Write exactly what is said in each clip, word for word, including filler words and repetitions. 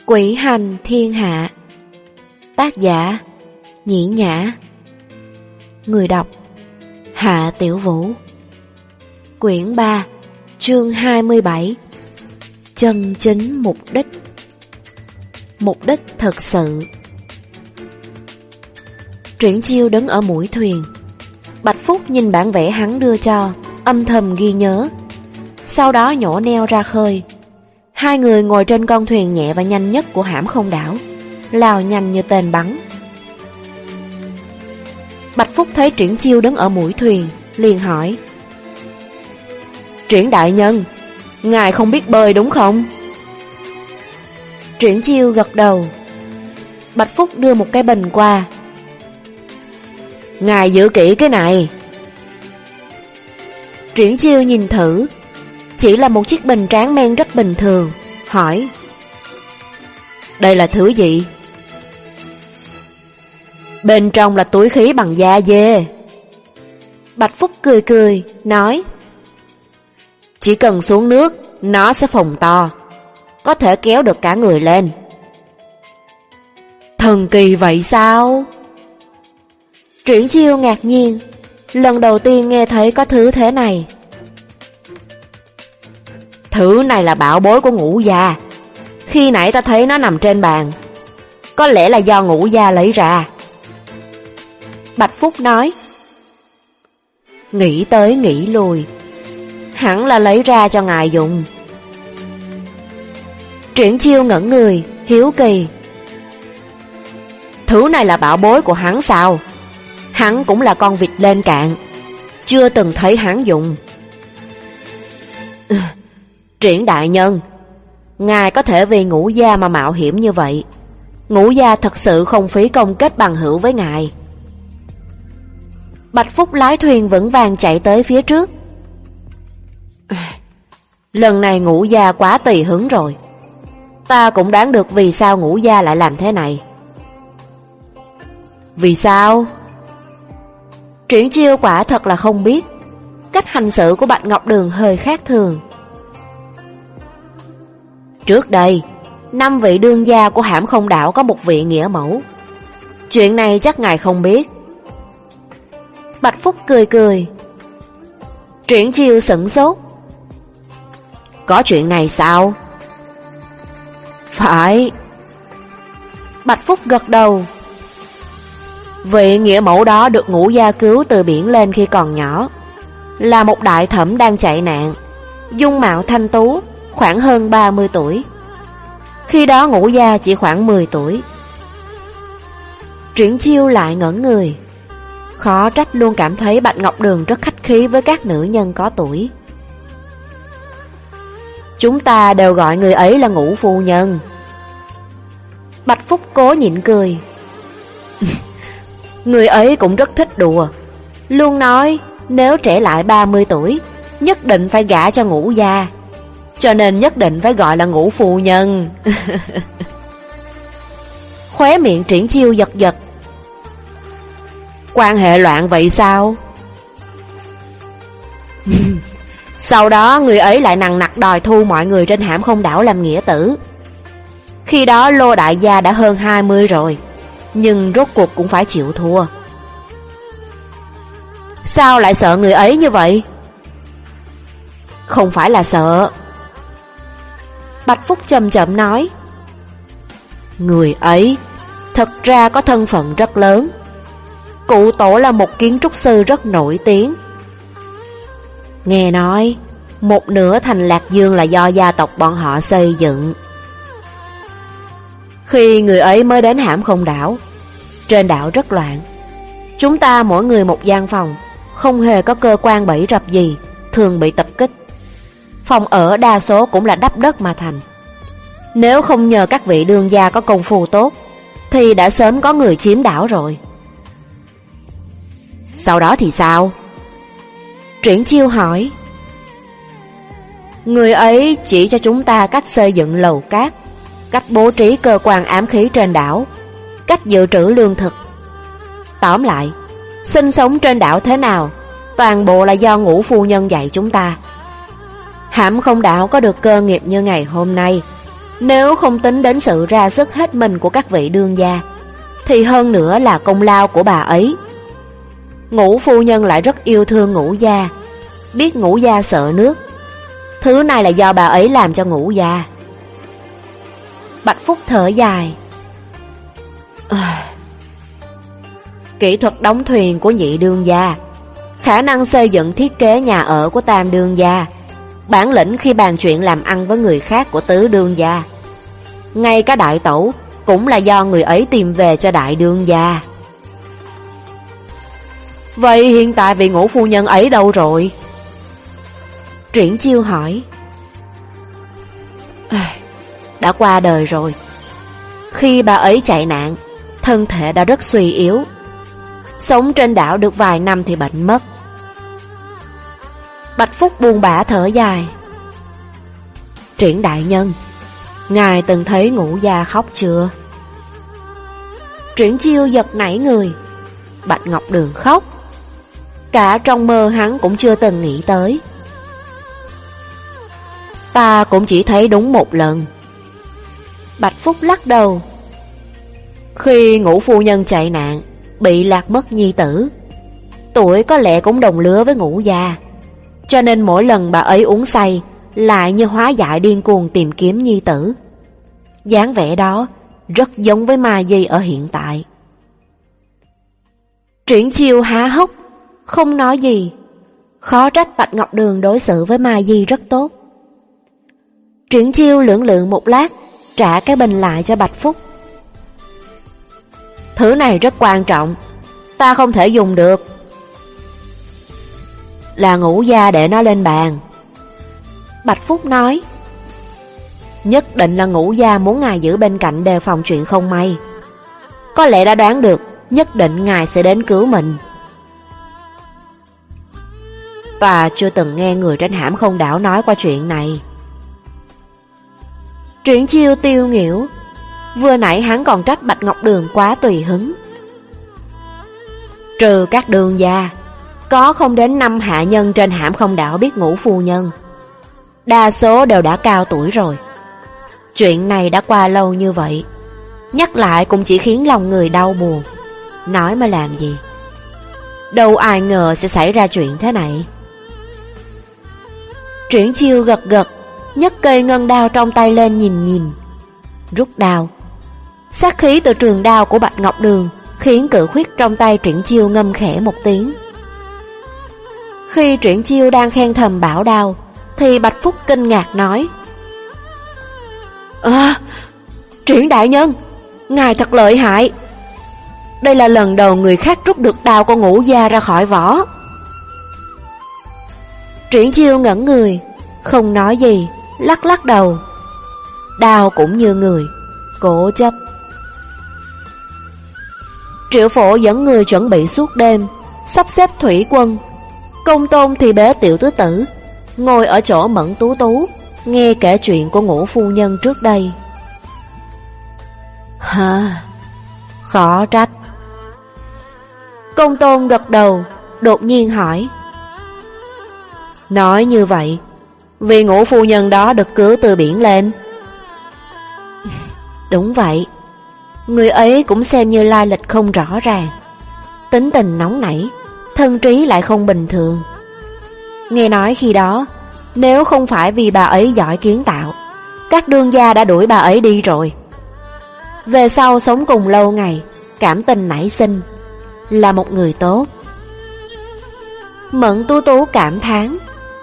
Quỷ hành thiên hạ. Tác giả Nhĩ Nhã. Người đọc Hạ Tiểu Vũ. Quyển ba, chương hai mươi bảy. Chân chính mục đích. Mục đích thực sự. Triển Chiêu đứng ở mũi thuyền. Bạch Phúc nhìn bản vẽ hắn đưa cho, âm thầm ghi nhớ. Sau đó nhổ neo ra khơi. Hai người ngồi trên con thuyền nhẹ và nhanh nhất của hãm không đảo, lao nhanh như tên bắn. Bạch Phúc thấy Triển Chiêu đứng ở mũi thuyền, liền hỏi: Triển đại nhân, ngài không biết bơi đúng không? Triển Chiêu gật đầu. Bạch Phúc đưa một cái bình qua. Ngài giữ kỹ cái này. Triển Chiêu nhìn thử, chỉ là một chiếc bình tráng men rất bình thường, hỏi: Đây là thứ gì? Bên trong là túi khí bằng da dê. Bạch Phúc cười cười, nói: Chỉ cần xuống nước, nó sẽ phồng to, có thể kéo được cả người lên. Thần kỳ vậy sao? Triển Chiêu ngạc nhiên, lần đầu tiên nghe thấy có thứ thế này. Thứ này là bảo bối của Ngũ gia. Khi nãy ta thấy nó nằm trên bàn, có lẽ là do Ngũ gia lấy ra. Bạch Phúc nói. Nghĩ tới nghĩ lui, hẳn là lấy ra cho ngài dùng. Triển Chiêu ngẩn người, hiếu kỳ. Thứ này là bảo bối của hắn sao? Hắn cũng là con vịt lên cạn, chưa từng thấy hắn dùng. Triển đại nhân, ngài có thể vì Ngũ gia mà mạo hiểm như vậy. Ngũ gia thật sự không phí công kết bằng hữu với ngài. Bạch Phúc lái thuyền vững vàng chạy tới phía trước. Lần này Ngũ gia quá tùy hứng rồi. Ta cũng đoán được vì sao Ngũ gia lại làm thế này. Vì sao? Triển Chiêu quả thật là không biết. Cách hành xử của Bạch Ngọc Đường hơi khác thường. Trước đây, năm vị đương gia của hãm không đảo có một vị nghĩa mẫu. Chuyện này chắc ngài không biết. Bạch Phúc cười cười. Triển Chiêu sửng sốt. Có chuyện này sao? Phải. Bạch Phúc gật đầu. Vị nghĩa mẫu đó được Ngũ gia cứu từ biển lên khi còn nhỏ, là một đại thẩm đang chạy nạn, dung mạo thanh tú, khoảng hơn ba mươi tuổi. Khi đó Ngũ gia chỉ khoảng mười tuổi. Triển Chiêu lại ngẩn người. Khó trách luôn cảm thấy Bạch Ngọc Đường rất khách khí với các nữ nhân có tuổi. Chúng ta đều gọi người ấy là Ngũ phu nhân. Bạch Phúc cố nhịn cười. Người ấy cũng rất thích đùa, luôn nói nếu trẻ lại ba mươi tuổi nhất định phải gả cho Ngũ gia, cho nên nhất định phải gọi là Ngũ phu nhân. Khóe miệng Triển Chiêu giật giật. Quan hệ loạn vậy sao? Sau đó người ấy lại nằng nặc đòi thu mọi người trên hãm không đảo làm nghĩa tử. Khi đó Lô đại gia đã hơn hai mươi rồi, nhưng rốt cuộc cũng phải chịu thua. Sao lại sợ người ấy như vậy? Không phải là sợ. Bạch Phúc chậm chậm nói. Người ấy thật ra có thân phận rất lớn. Cụ tổ là một kiến trúc sư rất nổi tiếng. Nghe nói một nửa thành Lạc Dương là do gia tộc bọn họ xây dựng. Khi người ấy mới đến hãm không đảo, trên đảo rất loạn. Chúng ta mỗi người một gian phòng, không hề có cơ quan bẫy rập gì, thường bị tập kích. Phòng ở đa số cũng là đắp đất mà thành. Nếu không nhờ các vị đương gia có công phu tốt, thì đã sớm có người chiếm đảo rồi. Sau đó thì sao? Triển Chiêu hỏi. Người ấy chỉ cho chúng ta cách xây dựng lầu cát, cách bố trí cơ quan ám khí trên đảo, cách dự trữ lương thực. Tóm lại, sinh sống trên đảo thế nào, toàn bộ là do Ngũ phu nhân dạy chúng ta. Hãm không đảo có được cơ nghiệp như ngày hôm nay, Nếu không tính đến sự ra sức hết mình của các vị đương gia, thì hơn nữa là công lao của bà ấy. Ngũ phu nhân lại rất yêu thương Ngũ gia, biết Ngũ gia sợ nước. Thứ này là do bà ấy làm cho Ngũ gia. Bạch Phúc thở dài. À, kỹ thuật đóng thuyền của nhị đương gia, khả năng xây dựng thiết kế nhà ở của tam đương gia, bản lĩnh khi bàn chuyện làm ăn với người khác của tứ đương gia, ngay cả đại tẩu cũng là do người ấy tìm về cho đại đương gia. Vậy hiện tại vị Ngũ phu nhân ấy đâu rồi? Triển Chiêu hỏi. À, đã qua đời rồi. Khi bà ấy chạy nạn, thân thể đã rất suy yếu. Sống trên đảo được vài năm thì bệnh mất. Bạch Phúc buồn bã thở dài. Triển đại nhân, ngài từng thấy Ngũ gia khóc chưa? Triển Chiêu giật nảy người. Bạch Ngọc Đường khóc? Cả trong mơ hắn cũng chưa từng nghĩ tới. Ta cũng chỉ thấy đúng một lần. Bạch Phúc lắc đầu. Khi Ngũ phu nhân chạy nạn, bị lạc mất nhi tử, tuổi có lẽ cũng đồng lứa với Ngũ gia, cho nên mỗi lần bà ấy uống say lại như hóa dại điên cuồng tìm kiếm nhi tử. dáng vẻ đó rất giống với Ma Di ở hiện tại. Triển Chiêu há hốc, không nói gì. Khó trách Bạch Ngọc Đường đối xử với Ma Di rất tốt. Triển Chiêu lưỡng lự một lát, trả cái bình lại cho Bạch Phúc. Thứ này rất quan trọng, ta không thể dùng được. Là Ngũ gia để nó lên bàn. Bạch Phúc nói. Nhất định là Ngũ gia muốn ngài giữ bên cạnh đề phòng chuyện không may. Có lẽ đã đoán được nhất định ngài sẽ đến cứu mình. Ta chưa từng nghe người trên Hãm Không Đảo nói qua chuyện này. Triển Chiêu tiêu nghỉu. Vừa nãy hắn còn trách Bạch Ngọc Đường quá tùy hứng. Trừ các đường gia, có không đến năm hạ nhân trên Hãm Không Đảo biết Ngũ phu nhân. Đa số đều đã cao tuổi rồi. Chuyện này đã qua lâu như vậy, nhắc lại cũng chỉ khiến lòng người đau buồn. Nói mà làm gì. Đâu ai ngờ sẽ xảy ra chuyện thế này. Triển Chiêu gật gật, nhấc cây ngân đao trong tay lên nhìn nhìn. Rút đao. Sát khí từ trường đao của Bạch Ngọc Đường khiến cự khuyết trong tay Triển Chiêu ngâm khẽ một tiếng. Khi Triển Chiêu đang khen thầm bảo đao, thì Bạch Phúc kinh ngạc nói: À, Triển đại nhân, ngài thật lợi hại. Đây là lần đầu người khác rút được đao của Ngũ gia ra khỏi vỏ. Triển Chiêu ngẩn người, không nói gì, lắc lắc đầu. Đao cũng như người, cố chấp. Triệu Phổ dẫn người chuẩn bị suốt đêm, sắp xếp thủy quân. Công Tôn thì bế Tiểu Tứ Tử, ngồi ở chỗ Mẫn Tú Tú, nghe kể chuyện của Ngũ phu nhân trước đây. Hả? Khó trách. Công Tôn gật đầu, đột nhiên hỏi: Nói như vậy, vì Ngũ phu nhân đó được cứu từ biển lên? Đúng vậy. Người ấy cũng xem như lai lịch không rõ ràng, tính tình nóng nảy, thân trí lại không bình thường. Nghe nói khi đó, nếu không phải vì bà ấy giỏi kiến tạo, các đương gia đã đuổi bà ấy đi rồi. Về sau sống cùng lâu ngày, cảm tình nảy sinh, là một người tốt. Mẫn Tú Tú cảm thán: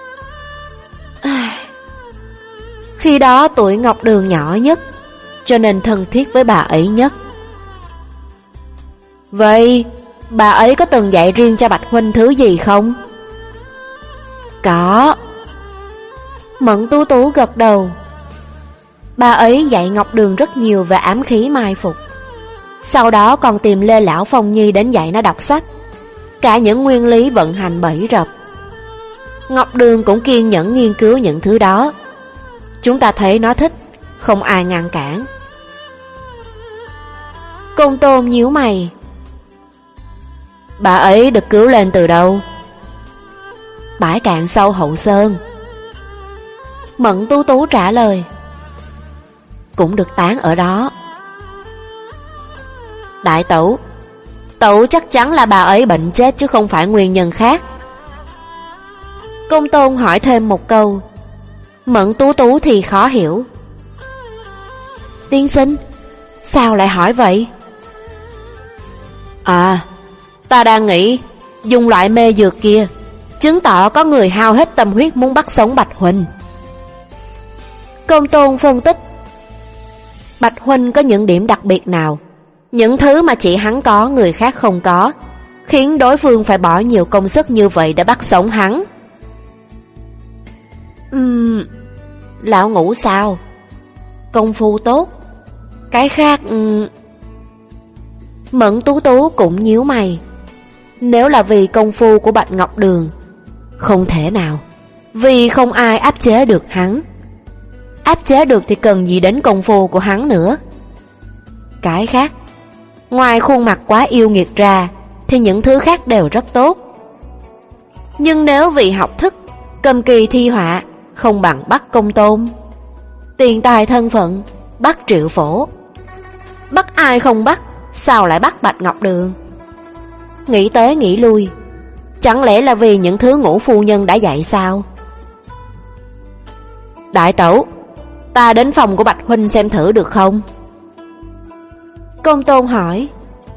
Khi đó tuổi Ngọc Đường nhỏ nhất, cho nên thân thiết với bà ấy nhất. Vậy bà ấy có từng dạy riêng cho Bạch huynh thứ gì không? Có. Mẫn Tú Tú gật đầu. Bà ấy dạy Ngọc Đường rất nhiều về ám khí mai phục. Sau đó còn tìm Lê Lão Phong Nhi đến dạy nó đọc sách, cả những nguyên lý vận hành bẫy rập. Ngọc Đường cũng kiên nhẫn nghiên cứu những thứ đó. Chúng ta thấy nó thích, không ai ngăn cản. Công Tôn nhíu mày: Bà ấy được cứu lên từ đâu? Bãi cạn sâu Hậu Sơn. Mẫn Tú Tú trả lời: cũng được táng ở đó. Đại tẩu, tẩu chắc chắn là bà ấy bệnh chết chứ không phải nguyên nhân khác. Công tôn hỏi thêm một câu. Mẫn Tú Tú thì khó hiểu. Tiên sinh, sao lại hỏi vậy? À, ta đang nghĩ dùng loại mê dược kia chứng tỏ có người hao hết tâm huyết muốn bắt sống Bạch huynh. Công tôn phân tích. Bạch huynh có những điểm đặc biệt nào, những thứ mà chỉ hắn có người khác không có, khiến đối phương phải bỏ nhiều công sức như vậy để bắt sống hắn? Ừm, lão Ngũ sao? Công phu tốt. Cái khác... Um... Mẫn Tú Tú cũng nhíu mày. Nếu là vì công phu của Bạch Ngọc Đường, không thể nào, vì không ai áp chế được hắn. Áp chế được thì cần gì đến công phu của hắn nữa. Cái khác, ngoài khuôn mặt quá yêu nghiệt ra, thì những thứ khác đều rất tốt. Nhưng nếu vì học thức, cầm kỳ thi họa, không bằng bắt Công Tôn. Tiền tài thân phận, bắt Triệu Phổ. Bắt ai không bắt, sao lại bắt Bạch Ngọc Đường? Nghĩ tới nghĩ lui, chẳng lẽ là vì những thứ Ngũ phu nhân đã dạy sao? Đại tẩu, ta đến phòng của Bạch huynh xem thử được không? Công tôn hỏi.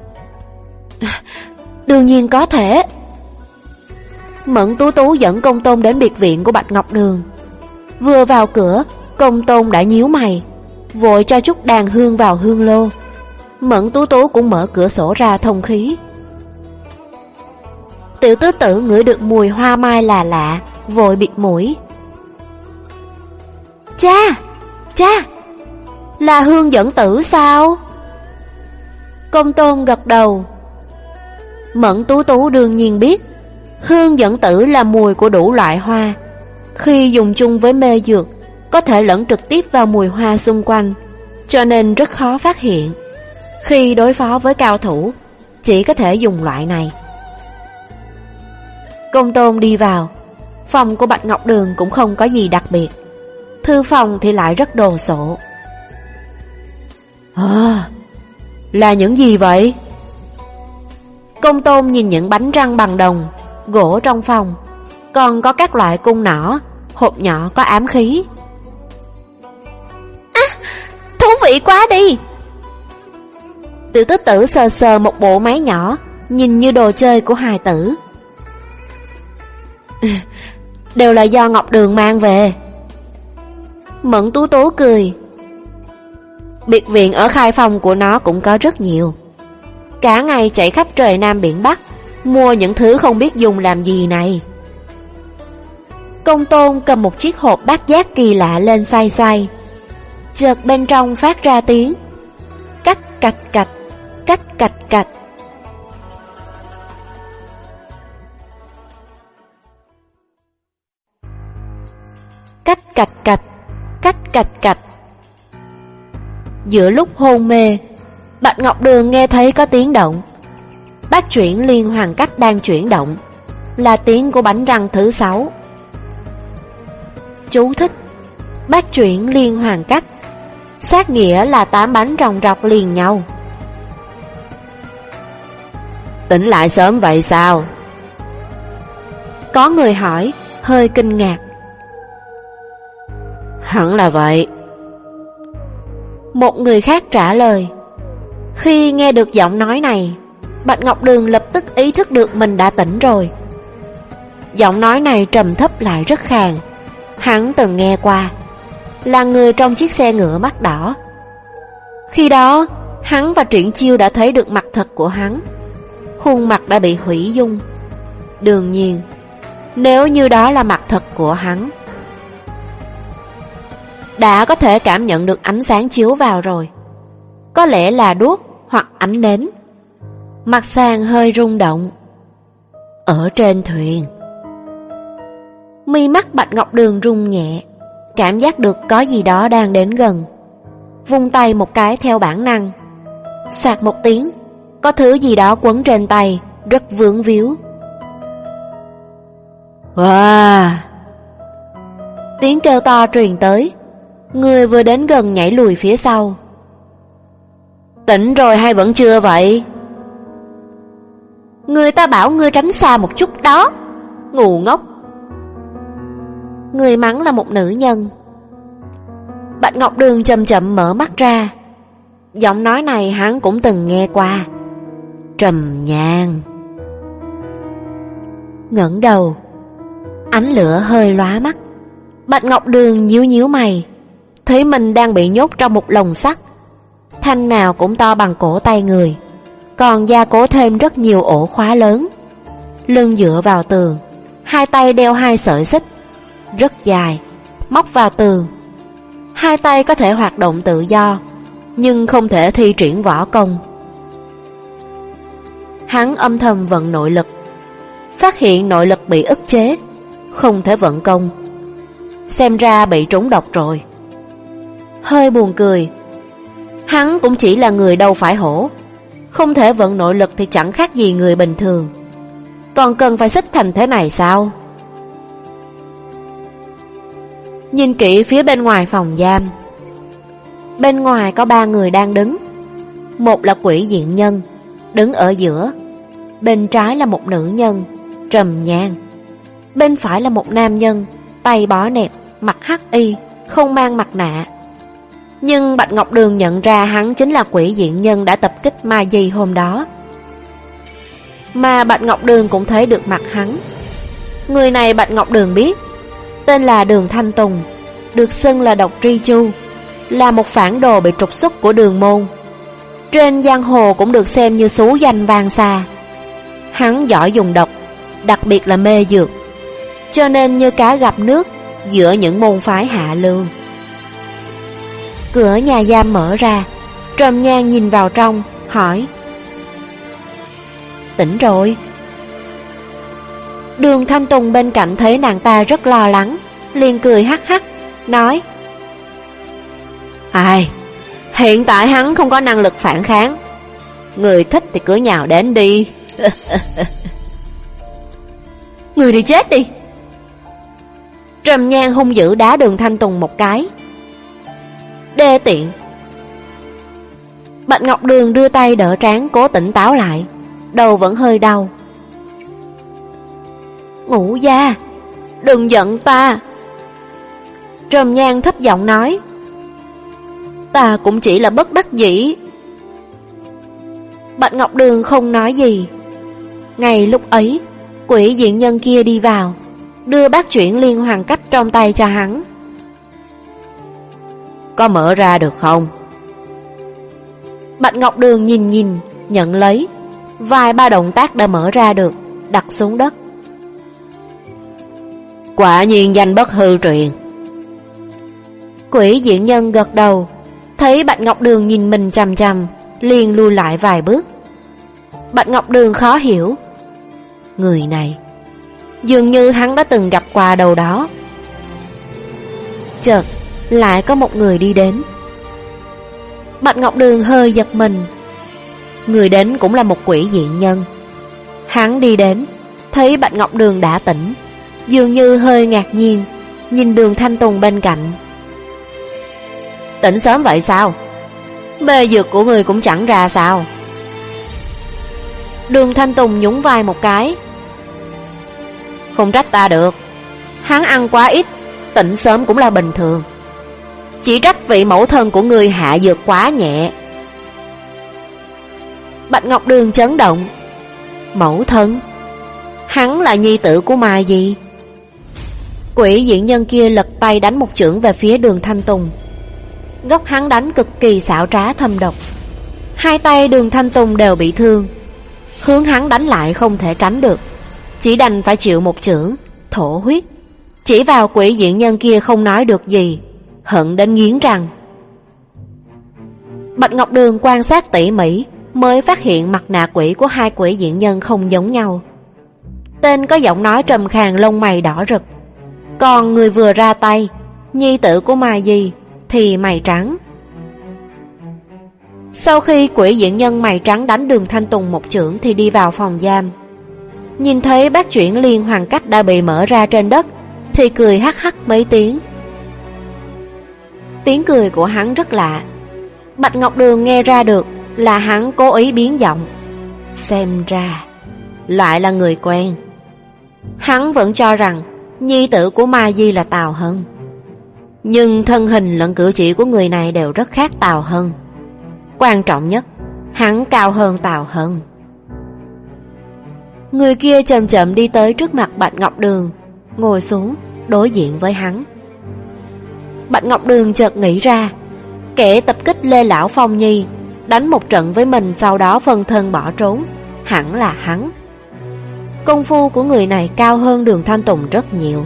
Đương nhiên có thể. Mẫn Tú Tú dẫn Công tôn đến biệt viện của Bạch Ngọc Đường. Vừa vào cửa, Công tôn đã nhíu mày, vội cho chút đàn hương vào hương lô. Mẫn Tú Tú cũng mở cửa sổ ra thông khí. Tiểu tứ tử ngửi được mùi hoa mai là lạ, vội bịt mũi. Cha, cha, là Hương dẫn tử sao? Công tôn gật đầu. Mẫn Tú Tú đương nhiên biết Hương dẫn tử là mùi của đủ loại hoa. Khi dùng chung với mê dược, có thể lẫn trực tiếp vào mùi hoa xung quanh, cho nên rất khó phát hiện. Khi đối phó với cao thủ, chỉ có thể dùng loại này. Công tôn đi vào. Phòng của Bạch Ngọc Đường cũng không có gì đặc biệt, thư phòng thì lại rất đồ sộ. À, là những gì vậy? Công tôn nhìn những bánh răng bằng đồng, gỗ trong phòng, còn có các loại cung nỏ, hộp nhỏ có ám khí. À, thú vị quá đi! Tiểu tứ tử sờ sờ một bộ máy nhỏ, nhìn như đồ chơi của hài tử. Đều là do Ngọc Đường mang về. Mẫn Tú Tú cười. Biệt viện ở khai phòng của nó cũng có rất nhiều. Cả ngày chạy khắp trời Nam biển Bắc, mua những thứ không biết dùng làm gì này. Công tôn cầm một chiếc hộp bát giác kỳ lạ lên xoay xoay. Chợt bên trong phát ra tiếng cách cạch cạch, cách cạch cạch. Cách cạch cạch, cách cạch cạch. Giữa lúc hôn mê, Bạch Ngọc Đường nghe thấy có tiếng động. Bát chuyển liên hoàn cách đang chuyển động, là tiếng của bánh răng thứ sáu. Chú thích: bát chuyển liên hoàn cách, sát nghĩa là tám bánh ròng rọc liền nhau. Tỉnh lại sớm vậy sao? Có người hỏi, hơi kinh ngạc. Hẳn là vậy. Một người khác trả lời. Khi nghe được giọng nói này, Bạch Ngọc Đường lập tức ý thức được mình đã tỉnh rồi. Giọng nói này trầm thấp lại rất khàn. Hắn từng nghe qua, là người trong chiếc xe ngựa mắt đỏ. Khi đó, hắn và Triển Chiêu đã thấy được mặt thật của hắn. Khuôn mặt đã bị hủy dung. Đương nhiên, nếu như đó là mặt thật của hắn, đã có thể cảm nhận được ánh sáng chiếu vào rồi. Có lẽ là đuốc hoặc ánh nến. Mặt sàn hơi rung động. Ở trên thuyền, mi mắt Bạch Ngọc Đường rung nhẹ, cảm giác được có gì đó đang đến gần. Vung tay một cái theo bản năng. Soạt một tiếng, có thứ gì đó quấn trên tay, rất vướng víu. Wow! Tiếng kêu to truyền tới. Người vừa đến gần nhảy lùi phía sau. Tỉnh rồi hay vẫn chưa vậy? Người ta bảo ngươi tránh xa một chút đó, ngu ngốc. Người mắng là một nữ nhân. Bạch Ngọc Đường chậm chậm mở mắt ra. Giọng nói này hắn cũng từng nghe qua. Trầm Nhan. Ngẩng đầu, ánh lửa hơi lóa mắt. Bạch Ngọc Đường nhíu nhíu mày, thấy mình đang bị nhốt trong một lồng sắt. Thanh nào cũng to bằng cổ tay người, còn gia cố thêm rất nhiều ổ khóa lớn. Lưng dựa vào tường, hai tay đeo hai sợi xích rất dài, móc vào tường. Hai tay có thể hoạt động tự do, nhưng không thể thi triển võ công. Hắn âm thầm vận nội lực, phát hiện nội lực bị ức chế, không thể vận công. Xem ra bị trúng độc rồi. Hơi buồn cười. Hắn cũng chỉ là người đâu phải hổ, không thể vận nội lực thì chẳng khác gì người bình thường, còn cần phải xích thành thế này sao? Nhìn kỹ phía bên ngoài phòng giam. Bên ngoài có ba người đang đứng. Một là Quỷ Diện Nhân, đứng ở giữa. Bên trái là một nữ nhân, Trầm Nhan. Bên phải là một nam nhân, tay bó nẹp, mặc hắc y, không mang mặt nạ. Nhưng Bạch Ngọc Đường nhận ra hắn chính là Quỷ Diện Nhân đã tập kích Ma Di hôm đó. Mà Bạch Ngọc Đường cũng thấy được mặt hắn. Người này Bạch Ngọc Đường biết, tên là Đường Thanh Tùng, được xưng là Độc Tri Chu, là một phản đồ bị trục xuất của Đường môn. Trên giang hồ cũng được xem như xú danh vang xa. Hắn giỏi dùng độc, đặc biệt là mê dược, cho nên như cá gặp nước giữa những môn phái hạ lưu. Cửa nhà giam mở ra, Trầm Nhan nhìn vào trong, hỏi: Tỉnh rồi? Đường Thanh Tùng bên cạnh thấy nàng ta rất lo lắng, liền cười hắc hắc, nói: Ai, hiện tại hắn không có năng lực phản kháng, người thích thì cứ nhào đến đi. Người đi chết đi. Trầm Nhan hung dữ đá Đường Thanh Tùng một cái. Đê tiện. Bạch Ngọc Đường đưa tay đỡ trán cố tỉnh táo lại, đầu vẫn hơi đau. Ngũ gia, đừng giận ta. Trầm Nhan thấp giọng nói: Ta cũng chỉ là bất đắc dĩ. Bạch Ngọc Đường không nói gì. Ngay lúc ấy, Quỷ Diện Nhân kia đi vào, đưa bát chuyển liên hoàn cách trong tay cho hắn. Có mở ra được không? Bạch Ngọc Đường nhìn nhìn, nhận lấy. Vài ba động tác đã mở ra được, đặt xuống đất. Quả nhiên danh bất hư truyền. Quỷ Diện Nhân gật đầu, thấy Bạch Ngọc Đường nhìn mình chằm chằm, liền lùi lại vài bước. Bạch Ngọc Đường khó hiểu, người này dường như hắn đã từng gặp qua đâu đó. Chợt lại có một người đi đến. Bạch Ngọc Đường hơi giật mình. Người đến cũng là một Quỷ Diện Nhân. Hắn đi đến, thấy Bạch Ngọc Đường đã tỉnh, dường như hơi ngạc nhiên, nhìn Đường Thanh Tùng bên cạnh. Tỉnh sớm vậy sao? Mê dược của người cũng chẳng ra sao? Đường Thanh Tùng nhún vai một cái. Không trách ta được, hắn ăn quá ít, tỉnh sớm cũng là bình thường. Chỉ trách vị mẫu thân của người hạ dược quá nhẹ. Bạch Ngọc Đường chấn động. Mẫu thân? Hắn là nhi tử của Ma Di. Quỷ Diện Nhân kia lật tay đánh một chưởng về phía Đường Thanh Tùng. Góc hắn đánh cực kỳ xảo trá thâm độc. Hai tay Đường Thanh Tùng đều bị thương. Hướng hắn đánh lại không thể tránh được, chỉ đành phải chịu một chưởng, thổ huyết. Chỉ vào Quỷ Diện Nhân kia không nói được gì, hận đến nghiến răng. Bạch Ngọc Đường quan sát tỉ mỉ, mới phát hiện mặt nạ quỷ của hai Quỷ Diện Nhân không giống nhau. Tên có giọng nói trầm khàn, lông mày đỏ rực. Còn người vừa ra tay, nhi tử của Ma Di, thì mày trắng. Sau khi Quỷ Diện Nhân mày trắng đánh Đường Thanh Tùng một chưởng thì đi vào phòng giam. Nhìn thấy bát chuyển liên hoàn cách đã bị mở ra trên đất, thì cười hắc hắc mấy tiếng. Tiếng cười của hắn rất lạ. Bạch Ngọc Đường nghe ra được là hắn cố ý biến giọng. Xem ra lại là người quen. Hắn vẫn cho rằng nhi tử của Ma Di là Tào Hân, nhưng thân hình lẫn cử chỉ của người này đều rất khác Tào Hân. Quan trọng nhất, hắn cao hơn Tào Hân. Người kia chậm chậm đi tới trước mặt Bạch Ngọc Đường, ngồi xuống đối diện với hắn. Bạch Ngọc Đường chợt nghĩ ra, kẻ tập kích Lê Lão Phong Nhi, đánh một trận với mình sau đó phân thân bỏ trốn, hẳn là hắn. Công phu của người này cao hơn Đường Thanh Tùng rất nhiều.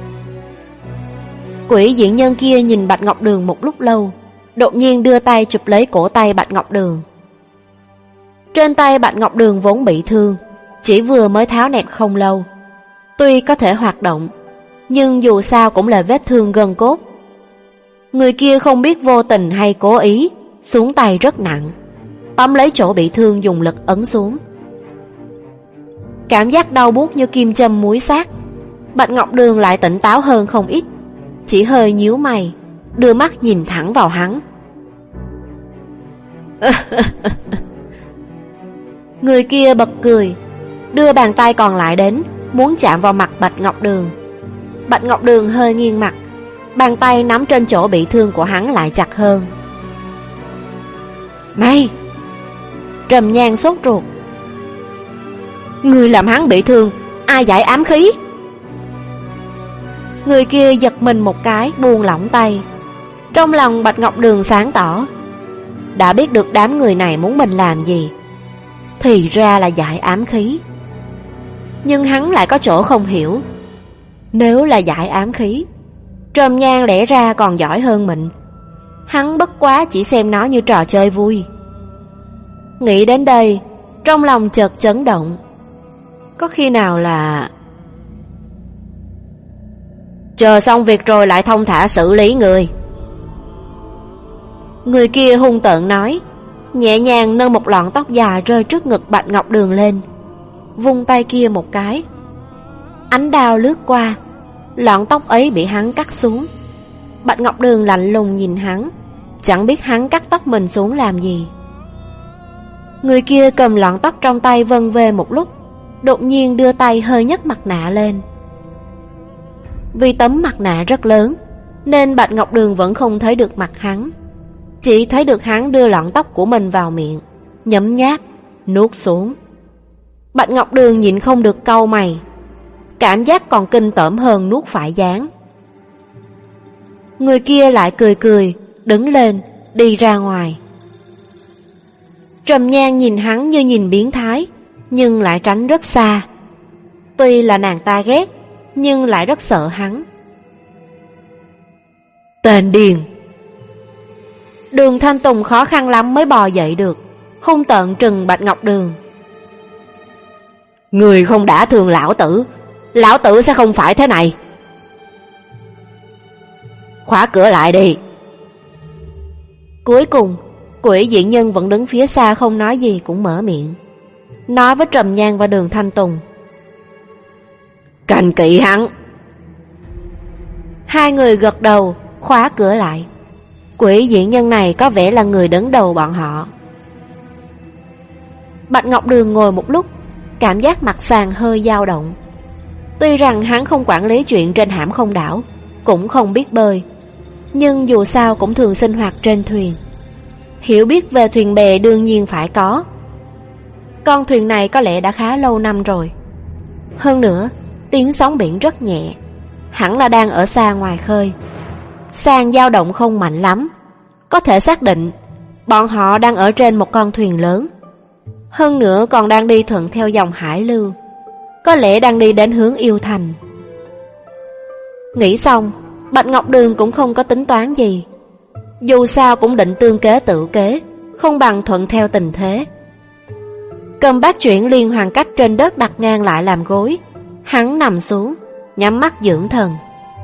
Quỷ diện nhân kia nhìn Bạch Ngọc Đường một lúc lâu, đột nhiên đưa tay chụp lấy cổ tay Bạch Ngọc Đường. Trên tay Bạch Ngọc Đường vốn bị thương, chỉ vừa mới tháo nẹp không lâu. Tuy có thể hoạt động, nhưng dù sao cũng là vết thương gân cốt. Người kia không biết vô tình hay cố ý, xuống tay rất nặng, tóm lấy chỗ bị thương dùng lực ấn xuống. Cảm giác đau buốt như kim châm muối xác. Bạch Ngọc Đường lại tỉnh táo hơn không ít, chỉ hơi nhíu mày, đưa mắt nhìn thẳng vào hắn. Người kia bật cười, đưa bàn tay còn lại đến, muốn chạm vào mặt Bạch Ngọc Đường. Bạch Ngọc Đường hơi nghiêng mặt, bàn tay nắm trên chỗ bị thương của hắn lại chặt hơn. Này! Trầm Nhan sốt ruột. Người làm hắn bị thương, ai giải ám khí? Người kia giật mình một cái, buông lỏng tay. Trong lòng Bạch Ngọc Đường sáng tỏ, đã biết được đám người này muốn mình làm gì, thì ra là giải ám khí. Nhưng hắn lại có chỗ không hiểu. Nếu là giải ám khí, Trầm Nhan lẽ ra còn giỏi hơn mình. Hắn bất quá chỉ xem nó như trò chơi vui. Nghĩ đến đây, trong lòng chợt chấn động. Có khi nào là... Chờ xong việc rồi lại thông thả xử lý người. Người kia hung tợn nói, nhẹ nhàng nâng một lọn tóc dài rơi trước ngực Bạch Ngọc Đường lên, vung tay kia một cái. Ánh đao lướt qua, lọn tóc ấy bị hắn cắt xuống. Bạch Ngọc Đường lạnh lùng nhìn hắn, chẳng biết hắn cắt tóc mình xuống làm gì. Người kia cầm lọn tóc trong tay vân vê một lúc, đột nhiên đưa tay hơi nhấc mặt nạ lên. Vì tấm mặt nạ rất lớn, nên Bạch Ngọc Đường vẫn không thấy được mặt hắn, chỉ thấy được hắn đưa lọn tóc của mình vào miệng, nhấm nháp, nuốt xuống. Bạch Ngọc Đường nhịn không được cau mày, cảm giác còn kinh tởm hơn nuốt phải gián. Người kia lại cười cười, đứng lên, đi ra ngoài. Trầm Nhan nhìn hắn như nhìn biến thái, nhưng lại tránh rất xa. Tuy là nàng ta ghét, nhưng lại rất sợ hắn. Tên điên! Đường Thanh Tùng khó khăn lắm mới bò dậy được, hung tợn trừng Bạch Ngọc Đường. Người không đả thương lão tử, lão tử sẽ không phải thế này. Khóa cửa lại đi. Cuối cùng, quỷ diện nhân vẫn đứng phía xa không nói gì cũng mở miệng, nói với Trầm Nhan và Đường Thanh Tùng. Canh kỵ hắn. Hai người gật đầu, khóa cửa lại. Quỷ diện nhân này có vẻ là người đứng đầu bọn họ. Bạch Ngọc Đường ngồi một lúc, cảm giác mặt sàn hơi dao động. Tuy rằng hắn không quản lý chuyện trên Hãm Không đảo, cũng không biết bơi, nhưng dù sao cũng thường sinh hoạt trên thuyền, hiểu biết về thuyền bè đương nhiên phải có. Con thuyền này có lẽ đã khá lâu năm rồi. Hơn nữa, tiếng sóng biển rất nhẹ, hẳn là đang ở xa ngoài khơi. Sàn dao động không mạnh lắm, có thể xác định bọn họ đang ở trên một con thuyền lớn. Hơn nữa còn đang đi thuận theo dòng hải lưu, có lẽ đang đi đến hướng Yêu Thành. Nghĩ xong, Bạch Ngọc Đường cũng không có tính toán gì. Dù sao cũng định tương kế tự kế, không bằng thuận theo tình thế. Cầm bát chuyển liên hoàn cách trên đất đặt ngang lại làm gối, hắn nằm xuống, nhắm mắt dưỡng thần.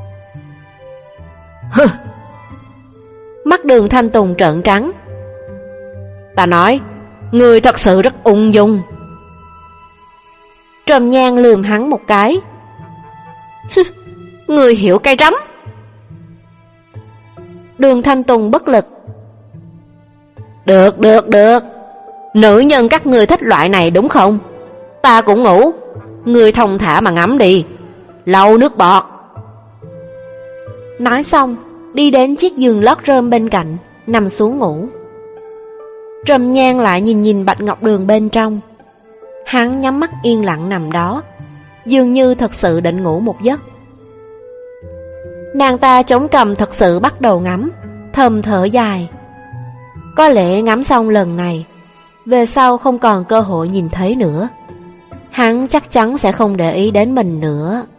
Hừ! Mắt Đường Thanh Tùng trợn trắng. Ta nói, người thật sự rất ung dung. Trầm Nhan lườm hắn một cái. Người hiểu cây rắm. Đường Thanh Tùng bất lực. Được, được, được. Nữ nhân các người thích loại này đúng không? Ta cũng ngủ. Người thông thả mà ngắm đi. Lau nước bọt. Nói xong, đi đến chiếc giường lót rơm bên cạnh, nằm xuống ngủ. Trầm Nhan lại nhìn nhìn Bạch Ngọc Đường bên trong. Hắn nhắm mắt yên lặng nằm đó, dường như thật sự định ngủ một giấc. Nàng ta chống cằm thật sự bắt đầu ngắm, thầm thở dài. Có lẽ ngắm xong lần này, về sau không còn cơ hội nhìn thấy nữa. Hắn chắc chắn sẽ không để ý đến mình nữa.